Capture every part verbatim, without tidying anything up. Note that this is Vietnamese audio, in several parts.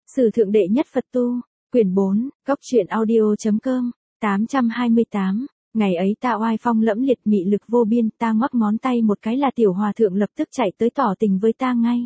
Sử thượng đệ nhất Phật tu, quyển bốn, góc truyện audio.com, tám trăm hai mươi tám, ngày ấy ta oai phong lẫm liệt mị lực vô biên, ta ngoắc ngón tay một cái là tiểu hòa thượng lập tức chạy tới tỏ tình với ta ngay.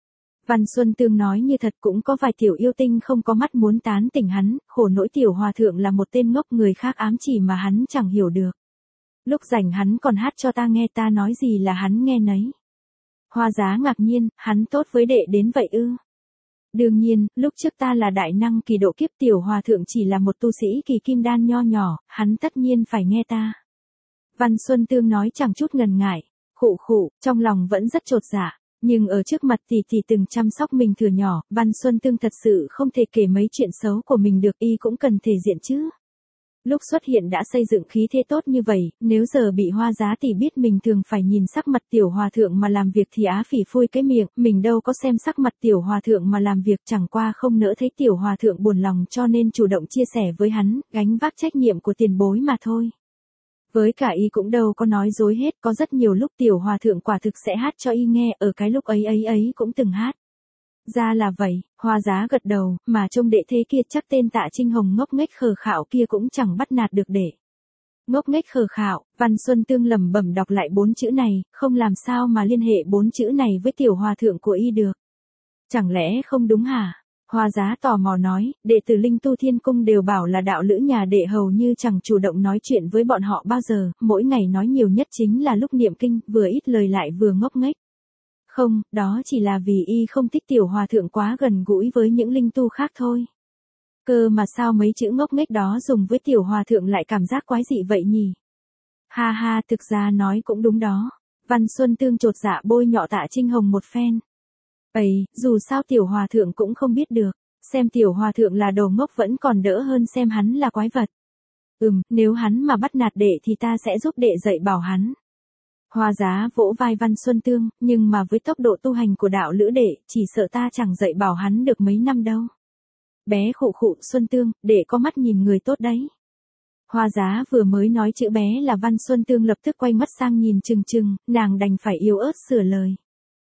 Văn Xuân Tương nói như thật, cũng có vài tiểu yêu tinh không có mắt muốn tán tỉnh hắn, khổ nỗi tiểu hòa thượng là một tên ngốc, người khác ám chỉ mà hắn chẳng hiểu được. Lúc rảnh hắn còn hát cho ta nghe, ta nói gì là hắn nghe nấy. Hoa Giá ngạc nhiên, hắn tốt với đệ đến vậy ư? Đương nhiên, lúc trước ta là đại năng kỳ độ kiếp, tiểu hòa thượng chỉ là một tu sĩ kỳ kim đan nho nhỏ, hắn tất nhiên phải nghe ta. Văn Xuân Tương nói chẳng chút ngần ngại, khụ khụ, trong lòng vẫn rất chột dạ, nhưng ở trước mặt tỷ tỷ từng chăm sóc mình từ nhỏ, Văn Xuân Tương thật sự không thể kể mấy chuyện xấu của mình được, y cũng cần thể diện chứ. Lúc xuất hiện đã xây dựng khí thế tốt như vậy, nếu giờ bị Hoa Giá tỷ biết mình thường phải nhìn sắc mặt tiểu hòa thượng mà làm việc thì á phỉ phui cái miệng, mình đâu có xem sắc mặt tiểu hòa thượng mà làm việc, chẳng qua không nỡ thấy tiểu hòa thượng buồn lòng cho nên chủ động chia sẻ với hắn, gánh vác trách nhiệm của tiền bối mà thôi. Với cả y cũng đâu có nói dối hết, có rất nhiều lúc tiểu hòa thượng quả thực sẽ hát cho y nghe, ở cái lúc ấy ấy ấy cũng từng hát. Ra là vậy, Hoa Giá gật đầu, mà trông đệ thế kia chắc tên Tạ Trinh Hồng ngốc nghếch khờ khạo kia cũng chẳng bắt nạt được đệ. Ngốc nghếch khờ khạo, Văn Xuân Tương lẩm bẩm đọc lại bốn chữ này, không làm sao mà liên hệ bốn chữ này với tiểu hòa thượng của y được. Chẳng lẽ không đúng hả? Hoa Giá tò mò nói, đệ tử Linh Tu Thiên Cung đều bảo là đạo lữ nhà đệ hầu như chẳng chủ động nói chuyện với bọn họ bao giờ, mỗi ngày nói nhiều nhất chính là lúc niệm kinh, vừa ít lời lại vừa ngốc nghếch. Không, đó chỉ là vì y không thích tiểu hòa thượng quá gần gũi với những linh tu khác thôi. Cơ mà sao mấy chữ ngốc nghếch đó dùng với tiểu hòa thượng lại cảm giác quái dị vậy nhỉ? Ha ha, thực ra nói cũng đúng đó. Văn Xuân Tương chột dạ bôi nhọ Tạ Trinh Hồng một phen. Ây, dù sao tiểu hòa thượng cũng không biết được, xem tiểu hòa thượng là đồ ngốc vẫn còn đỡ hơn xem hắn là quái vật. Ừm, nếu hắn mà bắt nạt đệ thì ta sẽ giúp đệ dạy bảo hắn. Hoa Giá vỗ vai Văn Xuân Tương, nhưng mà với tốc độ tu hành của đạo lữ đệ, chỉ sợ ta chẳng dạy bảo hắn được mấy năm đâu. Bé khụ khụ, Xuân Tương, đệ có mắt nhìn người tốt đấy. Hoa Giá vừa mới nói chữ bé là Văn Xuân Tương lập tức quay mắt sang nhìn chừng chừng, nàng đành phải yếu ớt sửa lời.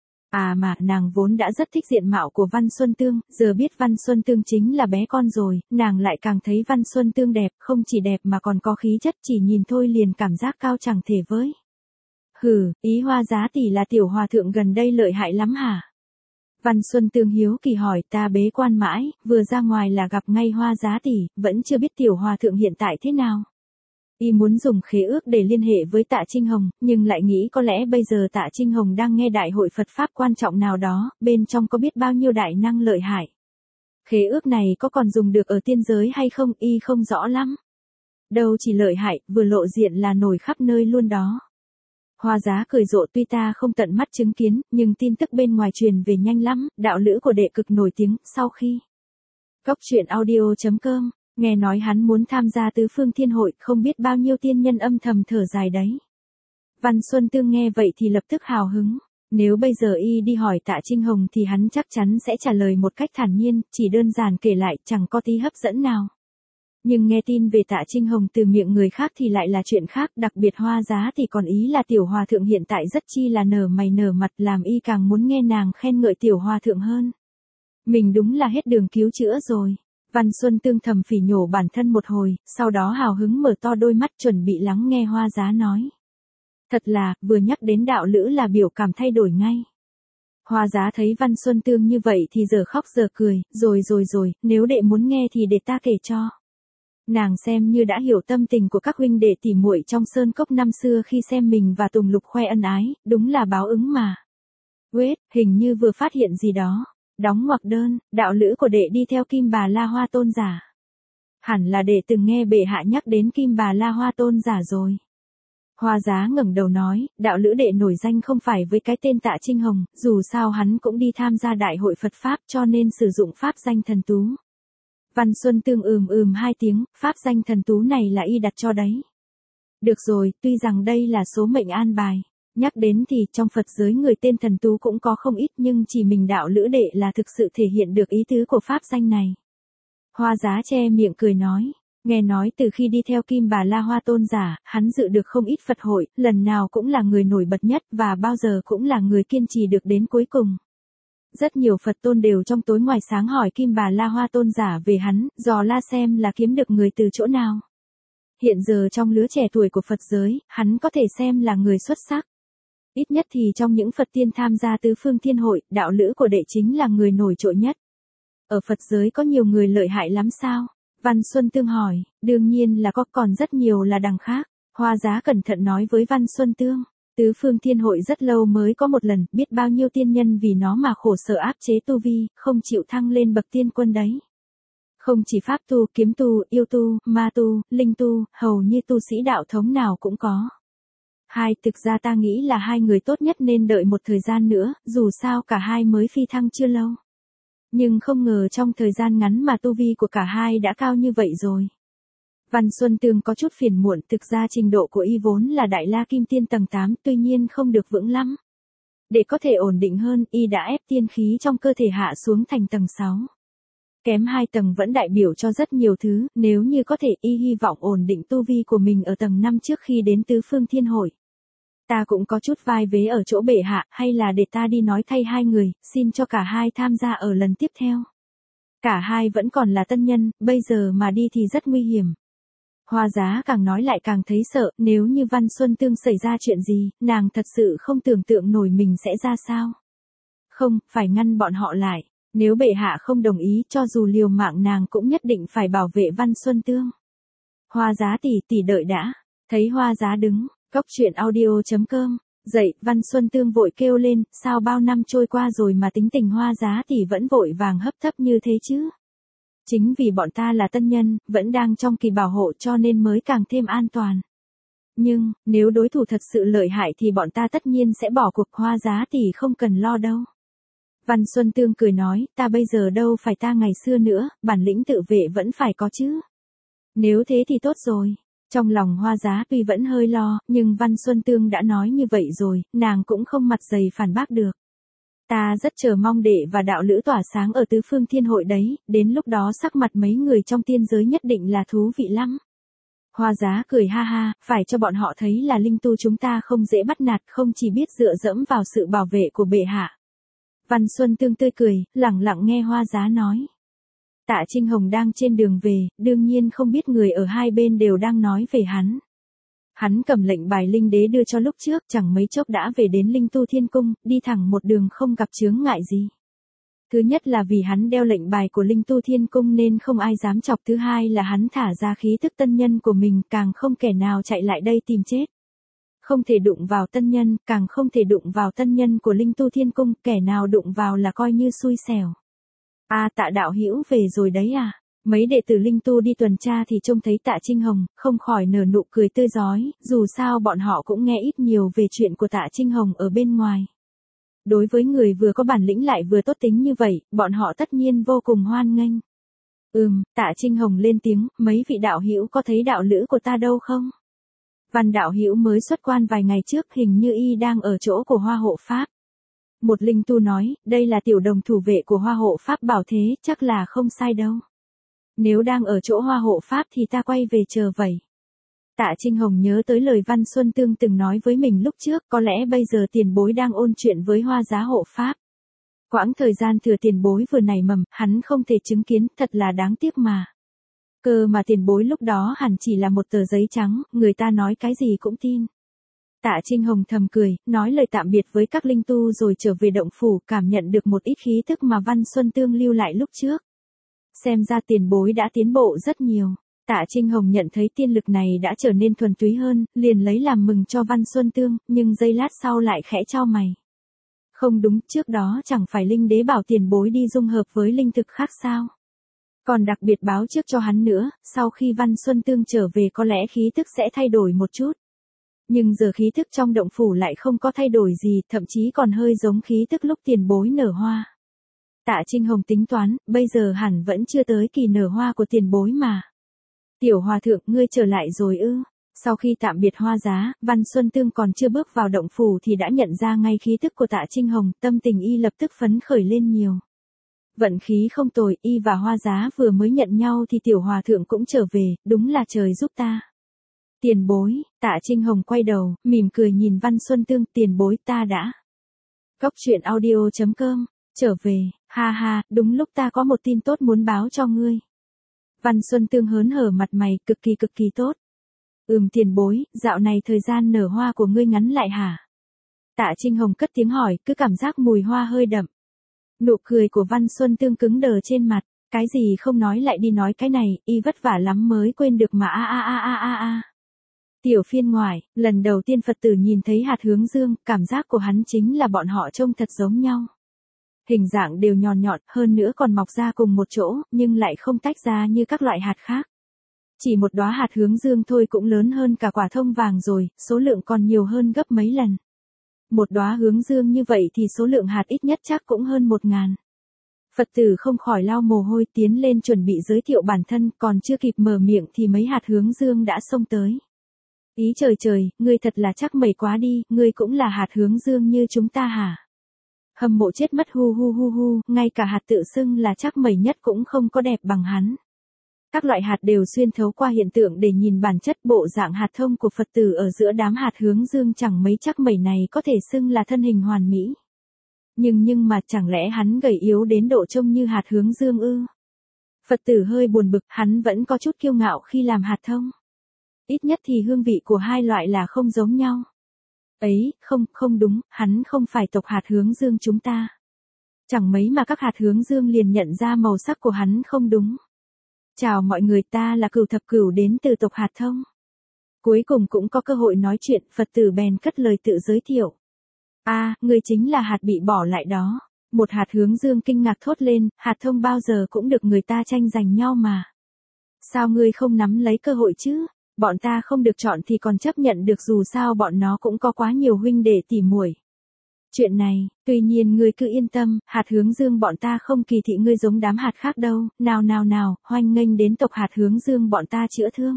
À mà, nàng vốn đã rất thích diện mạo của Văn Xuân Tương, giờ biết Văn Xuân Tương chính là bé con rồi, nàng lại càng thấy Văn Xuân Tương đẹp, không chỉ đẹp mà còn có khí chất, chỉ nhìn thôi liền cảm giác cao chẳng thể với. Hừ, ý Hoa Giá tỷ là tiểu hòa thượng gần đây lợi hại lắm hả? Văn Xuân Tương hiếu kỳ hỏi, ta bế quan mãi, vừa ra ngoài là gặp ngay Hoa Giá tỷ, vẫn chưa biết tiểu hòa thượng hiện tại thế nào. Y muốn dùng khế ước để liên hệ với Tạ Trinh Hồng, nhưng lại nghĩ có lẽ bây giờ Tạ Trinh Hồng đang nghe đại hội Phật Pháp quan trọng nào đó, bên trong có biết bao nhiêu đại năng lợi hại. Khế ước này có còn dùng được ở tiên giới hay không, y không rõ lắm. Đâu chỉ lợi hại, vừa lộ diện là nổi khắp nơi luôn đó. Hoa Giá cười rộ, tuy ta không tận mắt chứng kiến, nhưng tin tức bên ngoài truyền về nhanh lắm, đạo lữ của đệ cực nổi tiếng, sau khi. Góc truyện audio.com, nghe nói hắn muốn tham gia tứ phương thiên hội, không biết bao nhiêu tiên nhân âm thầm thở dài đấy. Văn Xuân Tương nghe vậy thì lập tức hào hứng, nếu bây giờ y đi hỏi Tạ Trinh Hồng thì hắn chắc chắn sẽ trả lời một cách thản nhiên, chỉ đơn giản kể lại, chẳng có tí hấp dẫn nào. Nhưng nghe tin về Tạ Trinh Hồng từ miệng người khác thì lại là chuyện khác, đặc biệt Hoa Giá thì còn ý là tiểu hòa thượng hiện tại rất chi là nở mày nở mặt, làm y càng muốn nghe nàng khen ngợi tiểu hòa thượng hơn. Mình đúng là hết đường cứu chữa rồi. Văn Xuân Tương thầm phỉ nhổ bản thân một hồi, sau đó hào hứng mở to đôi mắt chuẩn bị lắng nghe Hoa Giá nói. Thật là, vừa nhắc đến đạo lữ là biểu cảm thay đổi ngay. Hoa Giá thấy Văn Xuân Tương như vậy thì giờ khóc giờ cười, rồi rồi rồi, nếu đệ muốn nghe thì để ta kể cho. Nàng xem như đã hiểu tâm tình của các huynh đệ tỉ muội trong sơn cốc năm xưa khi xem mình và Tùng Lục khoe ân ái, đúng là báo ứng mà. Wait, hình như vừa phát hiện gì đó. Đóng ngoặc đơn, đạo lữ của đệ đi theo Kim Bà La Hoa Tôn giả. Hẳn là đệ từng nghe bệ hạ nhắc đến Kim Bà La Hoa Tôn giả rồi. Hoa Giá ngẩng đầu nói, đạo lữ đệ nổi danh không phải với cái tên Tạ Trinh Hồng, dù sao hắn cũng đi tham gia đại hội Phật Pháp cho nên sử dụng pháp danh thần tú. Văn Xuân Tương ừm ừm hai tiếng, pháp danh thần tú này là y đặt cho đấy. Được rồi, tuy rằng đây là số mệnh an bài. Nhắc đến thì trong Phật giới người tên thần tú cũng có không ít, nhưng chỉ mình đạo lữ đệ là thực sự thể hiện được ý tứ của pháp danh này. Hoa Giá che miệng cười nói, nghe nói từ khi đi theo Kim Bà La Hoa Tôn giả, hắn dự được không ít Phật hội, lần nào cũng là người nổi bật nhất và bao giờ cũng là người kiên trì được đến cuối cùng. Rất nhiều Phật tôn đều trong tối ngoài sáng hỏi Kim Bà La Hoa tôn giả về hắn, dò la xem là kiếm được người từ chỗ nào. Hiện giờ trong lứa trẻ tuổi của Phật giới, hắn có thể xem là người xuất sắc. Ít nhất thì trong những Phật tiên tham gia tứ phương thiên hội, đạo lữ của đệ chính là người nổi trội nhất. Ở Phật giới có nhiều người lợi hại lắm sao? Văn Xuân Tương hỏi, đương nhiên là có, còn rất nhiều là đằng khác. Hoa Giá cẩn thận nói với Văn Xuân Tương, tứ phương thiên hội rất lâu mới có một lần, biết bao nhiêu tiên nhân vì nó mà khổ sở áp chế tu vi, không chịu thăng lên bậc tiên quân đấy. Không chỉ pháp tu, kiếm tu, yêu tu, ma tu, linh tu, hầu như tu sĩ đạo thống nào cũng có. Hai, thực ra ta nghĩ là hai người tốt nhất nên đợi một thời gian nữa, dù sao cả hai mới phi thăng chưa lâu. Nhưng không ngờ trong thời gian ngắn mà tu vi của cả hai đã cao như vậy rồi. Văn Xuân Tương có chút phiền muộn, thực ra trình độ của y vốn là Đại La Kim Tiên tầng tám, tuy nhiên không được vững lắm. Để có thể ổn định hơn, y đã ép tiên khí trong cơ thể hạ xuống thành tầng sáu. Kém hai tầng vẫn đại biểu cho rất nhiều thứ, nếu như có thể y hy vọng ổn định tu vi của mình ở tầng năm trước khi đến tứ phương thiên hội. Ta cũng có chút vai vế ở chỗ bệ hạ, hay là để ta đi nói thay hai người, xin cho cả hai tham gia ở lần tiếp theo. Cả hai vẫn còn là tân nhân, bây giờ mà đi thì rất nguy hiểm. Hoa Giá càng nói lại càng thấy sợ, nếu như Văn Xuân Tương xảy ra chuyện gì, nàng thật sự không tưởng tượng nổi mình sẽ ra sao. Không, phải ngăn bọn họ lại. Nếu bệ hạ không đồng ý, cho dù liều mạng nàng cũng nhất định phải bảo vệ Văn Xuân Tương. Hoa Giá tỷ tỷ đợi đã. Thấy Hoa Giá đứng, cốc truyện audio chấm com, dậy, Văn Xuân Tương vội kêu lên, sao bao năm trôi qua rồi mà tính tình Hoa Giá tỷ vẫn vội vàng hấp tấp như thế chứ? Chính vì bọn ta là tân nhân, vẫn đang trong kỳ bảo hộ cho nên mới càng thêm an toàn. Nhưng, nếu đối thủ thật sự lợi hại thì bọn ta tất nhiên sẽ bỏ cuộc. Hoa Giá tỷ không cần lo đâu. Văn Xuân Tương cười nói, ta bây giờ đâu phải ta ngày xưa nữa, bản lĩnh tự vệ vẫn phải có chứ. Nếu thế thì tốt rồi. Trong lòng Hoa Giá tuy vẫn hơi lo, nhưng Văn Xuân Tương đã nói như vậy rồi, nàng cũng không mặt dày phản bác được. Ta rất chờ mong đệ và đạo lữ tỏa sáng ở tứ phương thiên hội đấy, đến lúc đó sắc mặt mấy người trong tiên giới nhất định là thú vị lắm. Hoa Giá cười ha ha, phải cho bọn họ thấy là linh tu chúng ta không dễ bắt nạt, không chỉ biết dựa dẫm vào sự bảo vệ của bệ hạ. Văn Xuân Tương tươi cười, lẳng lặng nghe Hoa Giá nói. Tạ Trinh Hồng đang trên đường về, đương nhiên không biết người ở hai bên đều đang nói về hắn. Hắn cầm lệnh bài linh đế đưa cho lúc trước, chẳng mấy chốc đã về đến Linh Tu Thiên Cung, đi thẳng một đường không gặp chướng ngại gì. Thứ nhất là vì hắn đeo lệnh bài của Linh Tu Thiên Cung nên không ai dám chọc, thứ hai là hắn thả ra khí thức tân nhân của mình, càng không kẻ nào chạy lại đây tìm chết. Không thể đụng vào tân nhân, càng không thể đụng vào tân nhân của Linh Tu Thiên Cung, kẻ nào đụng vào là coi như xui xẻo. À, Tạ đạo hữu về rồi đấy à? Mấy đệ tử Linh Tu đi tuần tra thì trông thấy Tạ Trinh Hồng, không khỏi nở nụ cười tươi rói, dù sao bọn họ cũng nghe ít nhiều về chuyện của Tạ Trinh Hồng ở bên ngoài. Đối với người vừa có bản lĩnh lại vừa tốt tính như vậy, bọn họ tất nhiên vô cùng hoan nghênh. Ừm, Tạ Trinh Hồng lên tiếng, mấy vị đạo hữu có thấy đạo lữ của ta đâu không? Văn đạo hữu mới xuất quan vài ngày trước, hình như y đang ở chỗ của Hoa Hộ Pháp. Một linh tu nói, đây là tiểu đồng thủ vệ của Hoa Hộ Pháp bảo thế, chắc là không sai đâu. Nếu đang ở chỗ Hoa Hộ Pháp thì ta quay về chờ vậy. Tạ Trinh Hồng nhớ tới lời Văn Xuân Tương từng nói với mình lúc trước, có lẽ bây giờ tiền bối đang ôn chuyện với Hoa Giá Hộ Pháp. Quãng thời gian thừa tiền bối vừa nảy mầm, hắn không thể chứng kiến, thật là đáng tiếc mà. Cơ mà tiền bối lúc đó hẳn chỉ là một tờ giấy trắng, người ta nói cái gì cũng tin. Tạ Trinh Hồng thầm cười, nói lời tạm biệt với các linh tu rồi trở về động phủ, cảm nhận được một ít khí tức mà Văn Xuân Tương lưu lại lúc trước. Xem ra tiền bối đã tiến bộ rất nhiều. Tạ Trinh Hồng nhận thấy tiên lực này đã trở nên thuần túy hơn, liền lấy làm mừng cho Văn Xuân Tương, nhưng giây lát sau lại khẽ chau mày. Không đúng, trước đó chẳng phải linh đế bảo tiền bối đi dung hợp với linh thực khác sao? Còn đặc biệt báo trước cho hắn nữa, sau khi Văn Xuân Tương trở về có lẽ khí thức sẽ thay đổi một chút. Nhưng giờ khí thức trong động phủ lại không có thay đổi gì, thậm chí còn hơi giống khí thức lúc tiền bối nở hoa. Tạ Trinh Hồng tính toán, bây giờ hẳn vẫn chưa tới kỳ nở hoa của tiền bối mà. Tiểu hòa thượng, ngươi trở lại rồi ư? Sau khi tạm biệt Hoa Giá, Văn Xuân Tương còn chưa bước vào động phủ thì đã nhận ra ngay khí tức của Tạ Trinh Hồng, tâm tình y lập tức phấn khởi lên nhiều. Vận khí không tồi, y và Hoa Giá vừa mới nhận nhau thì tiểu hòa thượng cũng trở về, đúng là trời giúp ta. Tiền bối, Tạ Trinh Hồng quay đầu, mỉm cười nhìn Văn Xuân Tương, tiền bối ta đã. Cốc truyện audio chấm com Trở về, ha ha, đúng lúc ta có một tin tốt muốn báo cho ngươi. Văn Xuân Tương hớn hở mặt mày, cực kỳ cực kỳ tốt. Ừm tiền bối, dạo này thời gian nở hoa của ngươi ngắn lại hả? Tạ Trinh Hồng cất tiếng hỏi, cứ cảm giác mùi hoa hơi đậm. Nụ cười của Văn Xuân Tương cứng đờ trên mặt, cái gì không nói lại đi nói cái này, y vất vả lắm mới quên được mà a a a a a a. Tiểu phiên ngoại, lần đầu tiên Phật tử nhìn thấy hạt hướng dương, cảm giác của hắn chính là bọn họ trông thật giống nhau. Hình dạng đều nhọn nhọn, hơn nữa còn mọc ra cùng một chỗ, nhưng lại không tách ra như các loại hạt khác. Chỉ một đóa hạt hướng dương thôi cũng lớn hơn cả quả thông vàng rồi, số lượng còn nhiều hơn gấp mấy lần. Một đóa hướng dương như vậy thì số lượng hạt ít nhất chắc cũng hơn một ngàn. Phật tử không khỏi lau mồ hôi tiến lên chuẩn bị giới thiệu bản thân, còn chưa kịp mở miệng thì mấy hạt hướng dương đã xông tới. Ý trời trời, ngươi thật là chắc mẩy quá đi, ngươi cũng là hạt hướng dương như chúng ta hả? Hâm mộ chết mất hu hu hu hu, ngay cả hạt tự xưng là chắc mẩy nhất cũng không có đẹp bằng hắn. Các loại hạt đều xuyên thấu qua hiện tượng để nhìn bản chất bộ dạng hạt thông của Phật tử ở giữa đám hạt hướng dương, chẳng mấy chắc mẩy này có thể xưng là thân hình hoàn mỹ. Nhưng nhưng mà chẳng lẽ hắn gầy yếu đến độ trông như hạt hướng dương ư? Phật tử hơi buồn bực, hắn vẫn có chút kiêu ngạo khi làm hạt thông. Ít nhất thì hương vị của hai loại là không giống nhau. Ấy, không, không đúng, hắn không phải tộc hạt hướng dương chúng ta. Chẳng mấy mà các hạt hướng dương liền nhận ra màu sắc của hắn không đúng. Chào mọi người, ta là Cửu Thập Cửu đến từ tộc hạt thông. Cuối cùng cũng có cơ hội nói chuyện, Phật tử bèn cất lời tự giới thiệu. A, à, người chính là hạt bị bỏ lại đó. Một hạt hướng dương kinh ngạc thốt lên, hạt thông bao giờ cũng được người ta tranh giành nhau mà. Sao ngươi không nắm lấy cơ hội chứ? Bọn ta không được chọn thì còn chấp nhận được, dù sao bọn nó cũng có quá nhiều huynh đệ tỉ muội. Chuyện này, tuy nhiên ngươi cứ yên tâm, hạt hướng dương bọn ta không kỳ thị ngươi giống đám hạt khác đâu, nào nào nào, hoan nghênh đến tộc hạt hướng dương bọn ta chữa thương.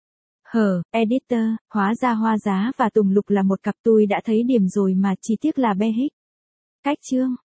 Hờ, editor, hóa ra Hoa Giá và Tùng Lục là một cặp, tôi đã thấy điểm rồi mà, chỉ tiếc là be hích. Cách chương.